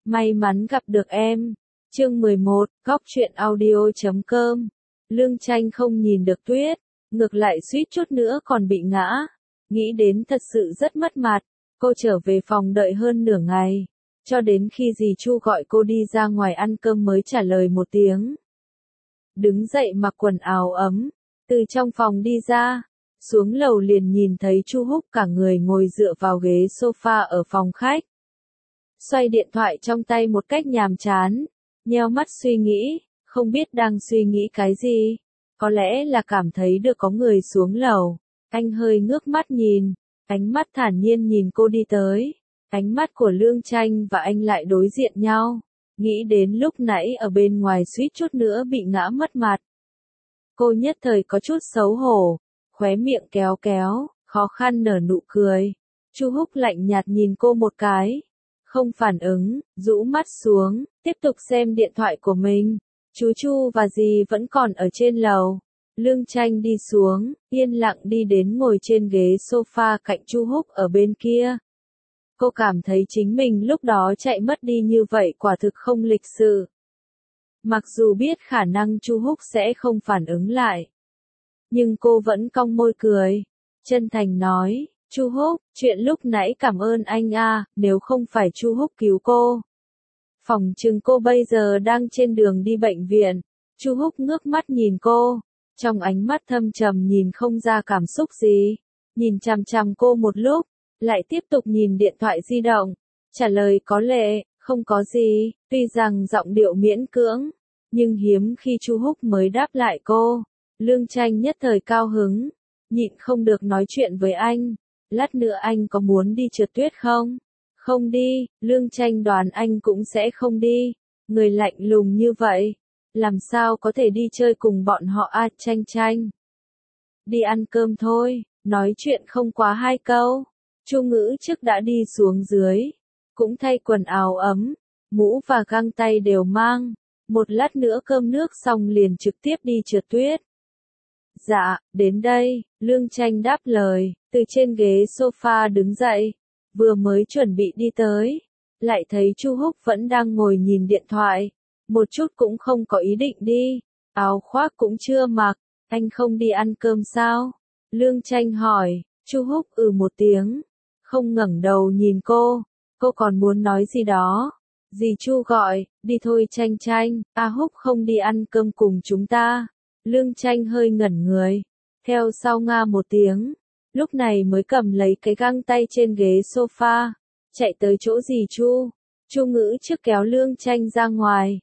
May mắn gặp được em. Chương 11, Góc truyện audio.com. Lương Tranh không nhìn được Tuyết, ngược lại suýt chút nữa còn bị ngã. Nghĩ đến thật sự rất mất mặt, cô trở về phòng đợi hơn nửa ngày, cho đến khi dì Chu gọi cô đi ra ngoài ăn cơm mới trả lời một tiếng. Đứng dậy mặc quần áo ấm, từ trong phòng đi ra, xuống lầu liền nhìn thấy Chu Húc cả người ngồi dựa vào ghế sofa ở phòng khách. Xoay điện thoại trong tay một cách nhàm chán, nheo mắt suy nghĩ, không biết đang suy nghĩ cái gì. Có lẽ là cảm thấy được có người xuống lầu. Anh hơi ngước mắt nhìn, ánh mắt thản nhiên nhìn cô đi tới. Ánh mắt của Lương Tranh và anh lại đối diện nhau. Nghĩ đến lúc nãy ở bên ngoài suýt chút nữa bị ngã mất mặt. Cô nhất thời có chút xấu hổ, khóe miệng kéo kéo, khó khăn nở nụ cười. Chu Húc lạnh nhạt nhìn cô một cái, không phản ứng, rũ mắt xuống, tiếp tục xem điện thoại của mình. Chú Chu và dì vẫn còn ở trên lầu. Lương Tranh đi xuống, yên lặng đi đến ngồi trên ghế sofa cạnh Chu Húc ở bên kia. Cô cảm thấy chính mình lúc đó chạy mất đi như vậy quả thực không lịch sự. Mặc dù biết khả năng Chu Húc sẽ không phản ứng lại, nhưng cô vẫn cong môi cười, chân thành nói, Chu Húc, chuyện lúc nãy cảm ơn anh a, nếu không phải Chu Húc cứu cô, phỏng chừng cô bây giờ đang trên đường đi bệnh viện. Chu Húc ngước mắt nhìn cô, trong ánh mắt thâm trầm nhìn không ra cảm xúc gì, nhìn chằm chằm cô một lúc, lại tiếp tục nhìn điện thoại di động, trả lời có lệ, không có gì, tuy rằng giọng điệu miễn cưỡng, nhưng hiếm khi Chu Húc mới đáp lại cô. Lương Tranh nhất thời cao hứng, nhịn không được nói chuyện với anh, lát nữa anh có muốn đi trượt tuyết không? Không đi, Lương Tranh đoán anh cũng sẽ không đi, người lạnh lùng như vậy, làm sao có thể đi chơi cùng bọn họ a. Tranh. Đi ăn cơm thôi, nói chuyện không quá 2 câu. Chu Ngữ trước đã đi xuống dưới, cũng thay quần áo ấm, mũ và găng tay đều mang, một lát nữa cơm nước xong liền trực tiếp đi trượt tuyết. Dạ, đến đây, Lương Tranh đáp lời, từ trên ghế sofa đứng dậy, vừa mới chuẩn bị đi tới, lại thấy Chu Húc vẫn đang ngồi nhìn điện thoại, một chút cũng không có ý định đi, áo khoác cũng chưa mặc, anh không đi ăn cơm sao? Lương Tranh hỏi, Chu Húc một tiếng, không ngẩng đầu nhìn cô còn muốn nói gì đó. Dì Chu gọi, đi thôi Tranh, Húc không đi ăn cơm cùng chúng ta. Lương Tranh hơi ngẩn người, theo sau nga một tiếng, lúc này mới cầm lấy cái găng tay trên ghế sofa, chạy tới chỗ dì Chu. Chu Ngữ trước kéo Lương Tranh ra ngoài,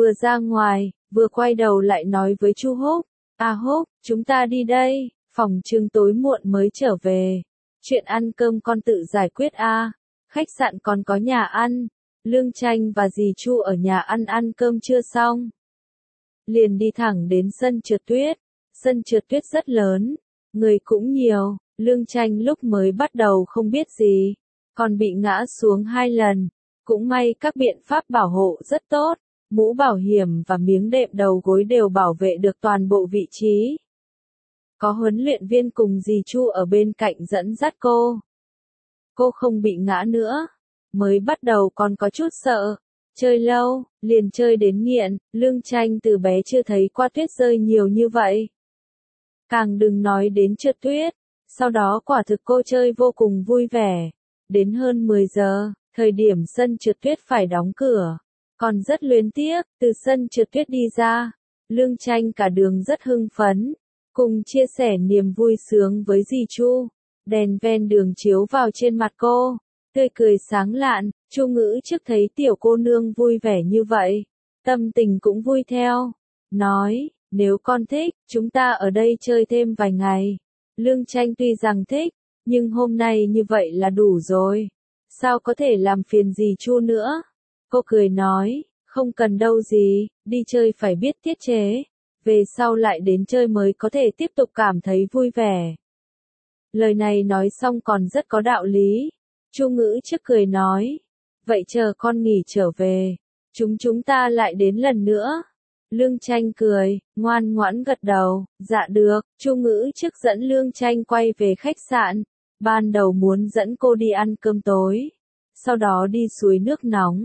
vừa quay đầu lại nói với Chu Húc, Húc, chúng ta đi đây, phòng chừng tối muộn mới trở về. Chuyện ăn cơm con tự giải quyết a, khách sạn còn có nhà ăn. Lương Tranh và dì Chu ở nhà ăn cơm trưa xong, liền đi thẳng đến sân trượt tuyết. Sân trượt tuyết rất lớn, người cũng nhiều. Lương Tranh lúc mới bắt đầu không biết gì, còn bị ngã xuống 2 lần. Cũng may các biện pháp bảo hộ rất tốt, mũ bảo hiểm và miếng đệm đầu gối đều bảo vệ được toàn bộ vị trí. Có huấn luyện viên cùng dì Chu ở bên cạnh dẫn dắt cô. Cô không bị ngã nữa. Mới bắt đầu còn có chút sợ. Chơi lâu, liền chơi đến nghiện. Lương Tranh từ bé chưa thấy qua tuyết rơi nhiều như vậy. Càng đừng nói đến trượt tuyết. Sau đó quả thực cô chơi vô cùng vui vẻ. Đến hơn 10 giờ, thời điểm sân trượt tuyết phải đóng cửa. Còn rất luyến tiếc, từ sân trượt tuyết đi ra. Lương Tranh cả đường rất hưng phấn, cùng chia sẻ niềm vui sướng với dì Chu. Đèn ven đường chiếu vào trên mặt cô, tươi cười sáng lạn. Chu Ngữ trước thấy tiểu cô nương vui vẻ như vậy, tâm tình cũng vui theo, nói, nếu con thích, chúng ta ở đây chơi thêm vài ngày. Lương Tranh tuy rằng thích, nhưng hôm nay như vậy là đủ rồi, sao có thể làm phiền dì Chu nữa. Cô cười nói, không cần đâu dì, đi chơi phải biết tiết chế, về sau lại đến chơi mới có thể tiếp tục cảm thấy vui vẻ. Lời này nói xong còn rất có đạo lý. Chu Ngữ trước cười nói, vậy chờ con nghỉ trở về, chúng ta lại đến lần nữa. Lương Tranh cười, ngoan ngoãn gật đầu, dạ được. Chu Ngữ trước dẫn Lương Tranh quay về khách sạn, ban đầu muốn dẫn cô đi ăn cơm tối, sau đó đi suối nước nóng,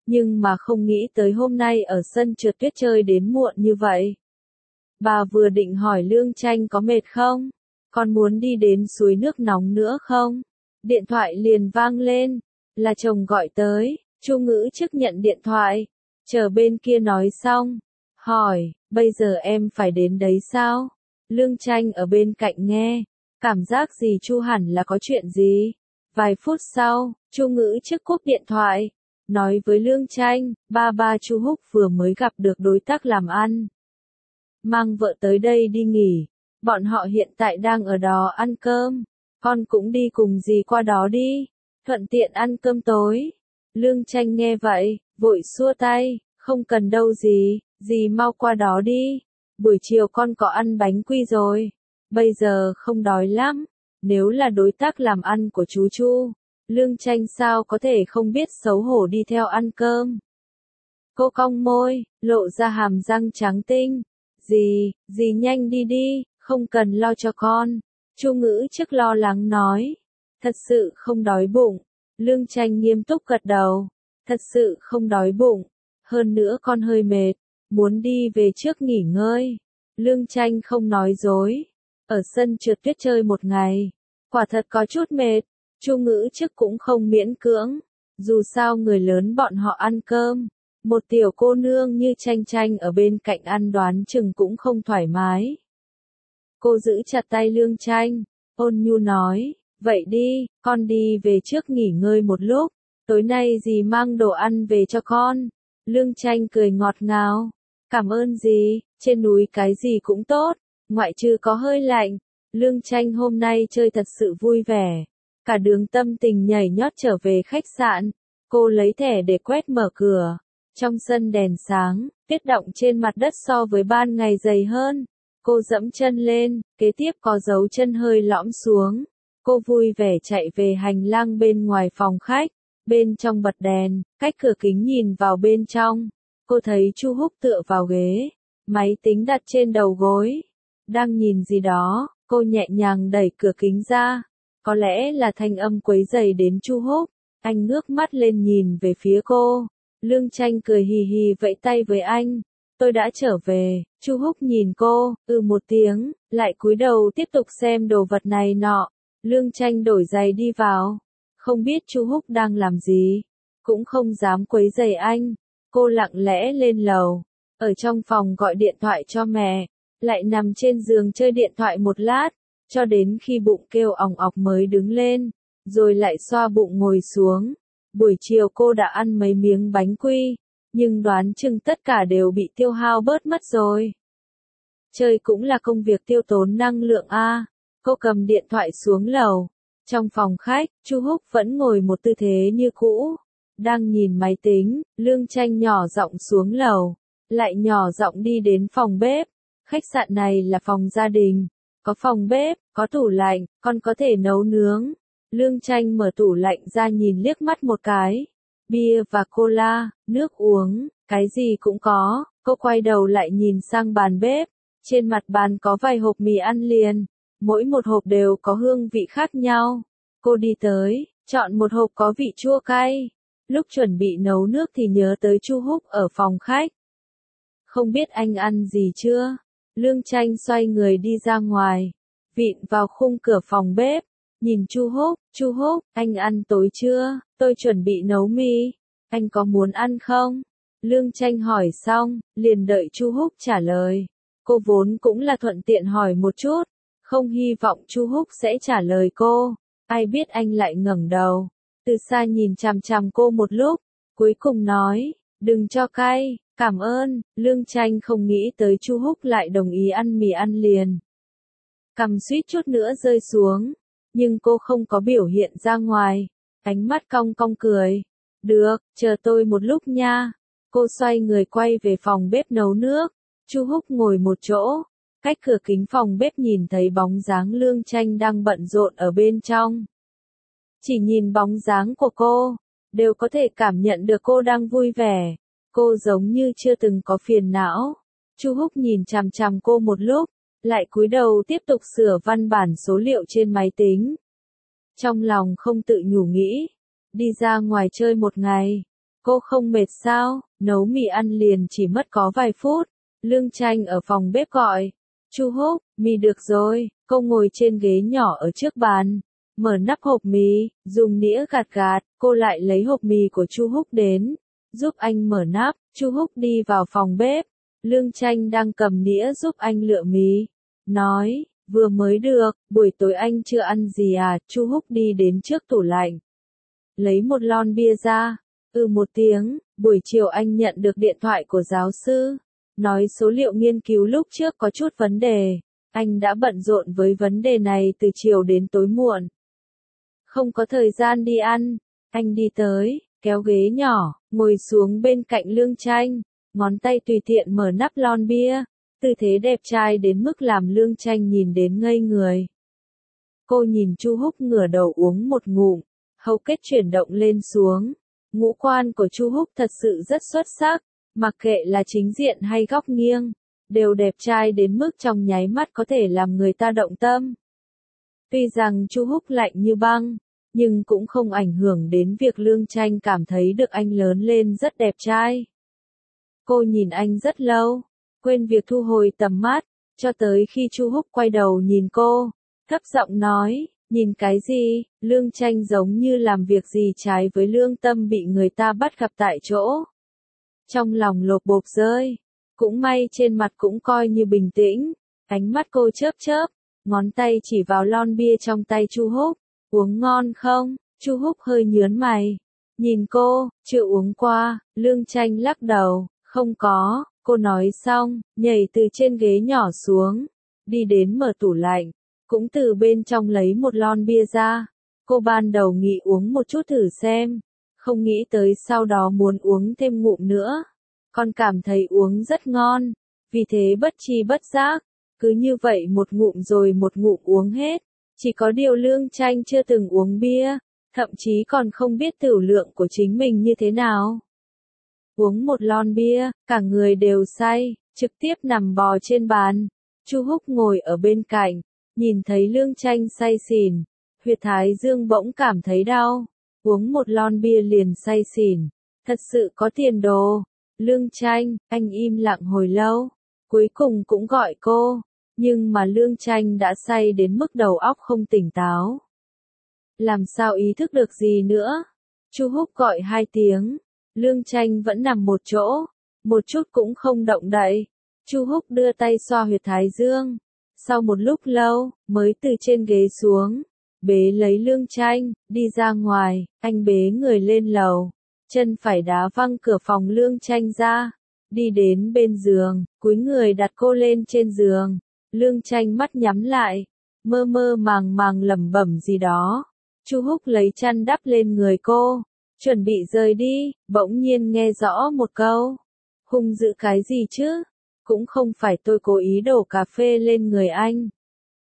nhưng mà không nghĩ tới hôm nay ở sân trượt tuyết chơi đến muộn như vậy. Bà vừa định hỏi Lương Tranh có mệt không? Còn muốn đi đến suối nước nóng nữa không? Điện thoại liền vang lên, là chồng gọi tới. Chu Ngữ Chức nhận điện thoại, chờ bên kia nói xong, hỏi, bây giờ em phải đến đấy sao? Lương Tranh ở bên cạnh nghe, cảm giác gì Chu hẳn là có chuyện gì? Vài phút sau, Chu Ngữ Chức cúp điện thoại, nói với Lương Tranh, ba Chu Húc vừa mới gặp được đối tác làm ăn. Mang vợ tới đây đi nghỉ, bọn họ hiện tại đang ở đó ăn cơm, con cũng đi cùng dì qua đó đi, thuận tiện ăn cơm tối. Lương Tranh nghe vậy, vội xua tay, không cần đâu dì mau qua đó đi, buổi chiều con có ăn bánh quy rồi, bây giờ không đói lắm, nếu là đối tác làm ăn của chú Chu, Lương Tranh sao có thể không biết xấu hổ đi theo ăn cơm. Cô cong môi, lộ ra hàm răng trắng tinh, dì nhanh đi đi, không cần lo cho con. Chu Ngữ Chức lo lắng nói, thật sự không đói bụng. Lương Tranh nghiêm túc gật đầu, thật sự không đói bụng, hơn nữa con hơi mệt, muốn đi về trước nghỉ ngơi. Lương Tranh không nói dối, ở sân trượt tuyết chơi một ngày, quả thật có chút mệt, Chu Ngữ Chức cũng không miễn cưỡng, dù sao người lớn bọn họ ăn cơm, một tiểu cô nương như Tranh ở bên cạnh ăn đoán chừng cũng không thoải mái. Cô giữ chặt tay Lương Tranh, ôn nhu nói, vậy đi, con đi về trước nghỉ ngơi một lúc, tối nay dì mang đồ ăn về cho con. Lương Tranh cười ngọt ngào, cảm ơn dì, trên núi cái gì cũng tốt, ngoại trừ có hơi lạnh. Lương Tranh hôm nay chơi thật sự vui vẻ, cả đường tâm tình nhảy nhót trở về khách sạn, cô lấy thẻ để quét mở cửa, trong sân đèn sáng, tuyết đọng trên mặt đất so với ban ngày dày hơn. Cô dẫm chân lên, kế tiếp có dấu chân hơi lõm xuống. Cô vui vẻ chạy về hành lang bên ngoài phòng khách, bên trong bật đèn, cách cửa kính nhìn vào bên trong. Cô thấy Chu Húc tựa vào ghế, máy tính đặt trên đầu gối, đang nhìn gì đó, cô nhẹ nhàng đẩy cửa kính ra. Có lẽ là thanh âm quấy rầy đến Chu Húc, anh ngước mắt lên nhìn về phía cô. Lương Tranh cười hì hì vẫy tay với anh. Tôi đã trở về. Chu Húc nhìn cô, một tiếng, lại cúi đầu tiếp tục xem đồ vật này nọ. Lương Tranh đổi giày đi vào, không biết Chu Húc đang làm gì, cũng không dám quấy rầy anh. Cô lặng lẽ lên lầu, ở trong phòng gọi điện thoại cho mẹ, lại nằm trên giường chơi điện thoại một lát, cho đến khi bụng kêu òng ọc mới đứng lên, rồi lại xoa bụng ngồi xuống. Buổi chiều cô đã ăn mấy miếng bánh quy, nhưng đoán chừng tất cả đều bị tiêu hao bớt mất rồi. Chơi cũng là công việc tiêu tốn năng lượng a. Cô cầm điện thoại xuống lầu. Trong phòng khách, Chu Húc vẫn ngồi một tư thế như cũ, đang nhìn máy tính. Lương Tranh nhỏ giọng xuống lầu, lại nhỏ giọng đi đến phòng bếp. Khách sạn này là phòng gia đình, có phòng bếp, có tủ lạnh, con có thể nấu nướng. Lương Tranh mở tủ lạnh ra nhìn liếc mắt một cái. Bia và cola, nước uống, cái gì cũng có. Cô quay đầu lại nhìn sang bàn bếp. Trên mặt bàn có vài hộp mì ăn liền, mỗi một hộp đều có hương vị khác nhau. Cô đi tới, chọn một hộp có vị chua cay. Lúc chuẩn bị nấu nước thì nhớ tới Chu Húc ở phòng khách. Không biết anh ăn gì chưa? Lương Tranh xoay người đi ra ngoài, vịn vào khung cửa phòng bếp, nhìn Chu Húc, anh ăn tối chưa? Tôi chuẩn bị nấu mì, anh có muốn ăn không? Lương Tranh hỏi xong, liền đợi Chu Húc trả lời. Cô vốn cũng là thuận tiện hỏi một chút, không hy vọng Chu Húc sẽ trả lời cô. Ai biết anh lại ngẩng đầu, từ xa nhìn chằm chằm cô một lúc, cuối cùng nói, đừng cho cay, cảm ơn. Lương Tranh không nghĩ tới Chu Húc lại đồng ý ăn mì ăn liền. Cằm suýt chút nữa rơi xuống, nhưng cô không có biểu hiện ra ngoài, ánh mắt cong cong cười. Được, chờ tôi một lúc nha. Cô xoay người quay về phòng bếp nấu nước. Chu Húc ngồi một chỗ, cách cửa kính phòng bếp nhìn thấy bóng dáng Lương Tranh đang bận rộn ở bên trong. Chỉ nhìn bóng dáng của cô, đều có thể cảm nhận được cô đang vui vẻ. Cô giống như chưa từng có phiền não. Chu Húc nhìn chằm chằm cô một lúc, lại cúi đầu tiếp tục sửa văn bản số liệu trên máy tính. Trong lòng không tự nhủ nghĩ, đi ra ngoài chơi một ngày, Cô không mệt sao? Nấu mì ăn liền chỉ mất có vài phút. Lương Tranh ở phòng bếp gọi. Chu Húc, mì được rồi. Cô ngồi trên ghế nhỏ ở trước bàn. Mở nắp hộp mì, dùng nĩa gạt gạt, cô lại lấy hộp mì của Chu Húc đến. Giúp anh mở nắp, Chu Húc đi vào phòng bếp. Lương Tranh đang cầm nĩa giúp anh lựa mì. Nói, vừa mới được, buổi tối anh chưa ăn gì à? Chu Húc đi đến trước tủ lạnh. Lấy một lon bia ra. Một tiếng, buổi chiều anh nhận được điện thoại của giáo sư. Nói số liệu nghiên cứu lúc trước có chút vấn đề. Anh đã bận rộn với vấn đề này từ chiều đến tối muộn. Không có thời gian đi ăn. Anh đi tới, kéo ghế nhỏ, ngồi xuống bên cạnh Lương Tranh. Ngón tay tùy tiện mở nắp lon bia. Tư thế đẹp trai đến mức làm Lương Tranh nhìn đến ngây người. Cô nhìn Chu Húc ngửa đầu uống một ngụm. Hầu kết chuyển động lên xuống. Ngũ quan của Chu Húc thật sự rất xuất sắc. Mặc kệ là chính diện hay góc nghiêng. Đều đẹp trai đến mức trong nháy mắt có thể làm người ta động tâm. Tuy rằng Chu Húc lạnh như băng, nhưng cũng không ảnh hưởng đến việc Lương Tranh cảm thấy được anh lớn lên rất đẹp trai. Cô nhìn anh rất lâu, quên việc thu hồi tầm mắt, cho tới khi Chu Húc quay đầu nhìn cô, thấp giọng nói, nhìn cái gì? Lương Tranh giống như làm việc gì trái với lương tâm bị người ta bắt gặp tại chỗ. Trong lòng lột bột rơi, cũng may trên mặt cũng coi như bình tĩnh, ánh mắt cô chớp chớp, ngón tay chỉ vào lon bia trong tay Chu Húc, uống ngon không? Chu Húc hơi nhướng mày, nhìn cô, chưa uống qua. Lương Tranh lắc đầu, không có. Cô nói xong, nhảy từ trên ghế nhỏ xuống, đi đến mở tủ lạnh, cũng từ bên trong lấy một lon bia ra. Cô ban đầu nghĩ uống một chút thử xem, không nghĩ tới sau đó muốn uống thêm ngụm nữa. Còn cảm thấy uống rất ngon, vì thế bất tri bất giác, cứ như vậy một ngụm rồi một ngụm uống hết. Chỉ có điều Lương Tranh chưa từng uống bia, thậm chí còn không biết tửu lượng của chính mình như thế nào. Uống một lon bia, cả người đều say, trực tiếp nằm bò trên bàn. Chu Húc ngồi ở bên cạnh, nhìn thấy Lương Tranh say xỉn, huyệt thái dương bỗng cảm thấy đau. Uống một lon bia liền say xỉn, thật sự có tiền đồ. Lương Tranh, anh im lặng hồi lâu, cuối cùng cũng gọi cô, nhưng mà Lương Tranh đã say đến mức đầu óc không tỉnh táo. Làm sao ý thức được gì nữa? Chu Húc gọi 2 tiếng, Lương Tranh vẫn nằm một chỗ, một chút cũng không động đậy. Chu Húc đưa tay xoa huyệt thái dương, sau một lúc lâu, mới từ trên ghế xuống, bế lấy Lương Tranh, đi ra ngoài. Anh bế người lên lầu, chân phải đá văng cửa phòng Lương Tranh ra, đi đến bên giường, cúi người đặt cô lên trên giường. Lương Tranh mắt nhắm lại, mơ mơ màng màng lẩm bẩm gì đó. Chu Húc lấy chăn đắp lên người cô, chuẩn bị rời đi, bỗng nhiên nghe rõ một câu. Hung dữ cái gì chứ? Cũng không phải tôi cố ý đổ cà phê lên người anh.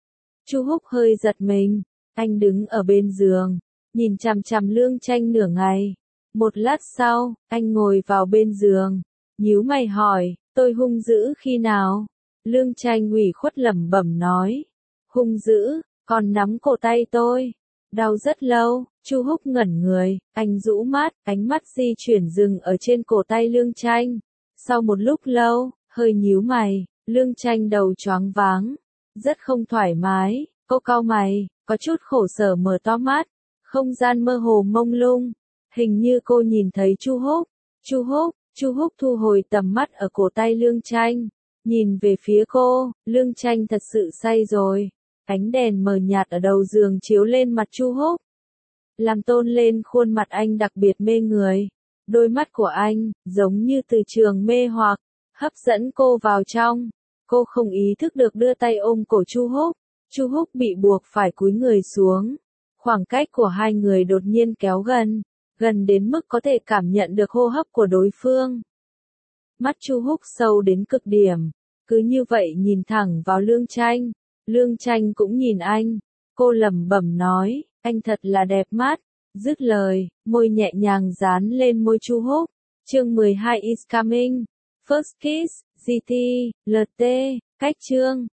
Chu Húc hơi giật mình, anh đứng ở bên giường, nhìn chằm chằm Lương Tranh nửa ngày. Một lát sau, anh ngồi vào bên giường, nhíu mày hỏi, tôi hung dữ khi nào? Lương Tranh ủy khuất lẩm bẩm nói, hung dữ, còn nắm cổ tay tôi. Đau rất lâu. Chu Húc ngẩn người, anh rũ mắt, ánh mắt di chuyển dừng ở trên cổ tay Lương Tranh. Sau một lúc lâu, hơi nhíu mày, Lương Tranh đầu choáng váng, rất không thoải mái. Cô cau mày, có chút khổ sở mở to mắt, không gian mơ hồ mông lung, hình như cô nhìn thấy Chu Húc. Chu Húc thu hồi tầm mắt ở cổ tay Lương Tranh, nhìn về phía cô. Lương Tranh thật sự say rồi, ánh đèn mờ nhạt ở đầu giường chiếu lên mặt Chu Húc, làm tôn lên khuôn mặt anh đặc biệt mê người. Đôi mắt của anh, giống như từ trường mê hoặc, hấp dẫn cô vào trong. Cô không ý thức được đưa tay ôm cổ Chu Húc. Chu Húc bị buộc phải cúi người xuống. Khoảng cách của hai người đột nhiên kéo gần, gần đến mức có thể cảm nhận được hô hấp của đối phương. Mắt Chu Húc sâu đến cực điểm, cứ như vậy nhìn thẳng vào Lương Tranh. Lương Tranh cũng nhìn anh. Cô lẩm bẩm nói, anh thật là đẹp mắt. Dứt lời, môi nhẹ nhàng dán lên môi Chu Húc. Chương 12 is coming. First kiss, GT, LT, cách chương.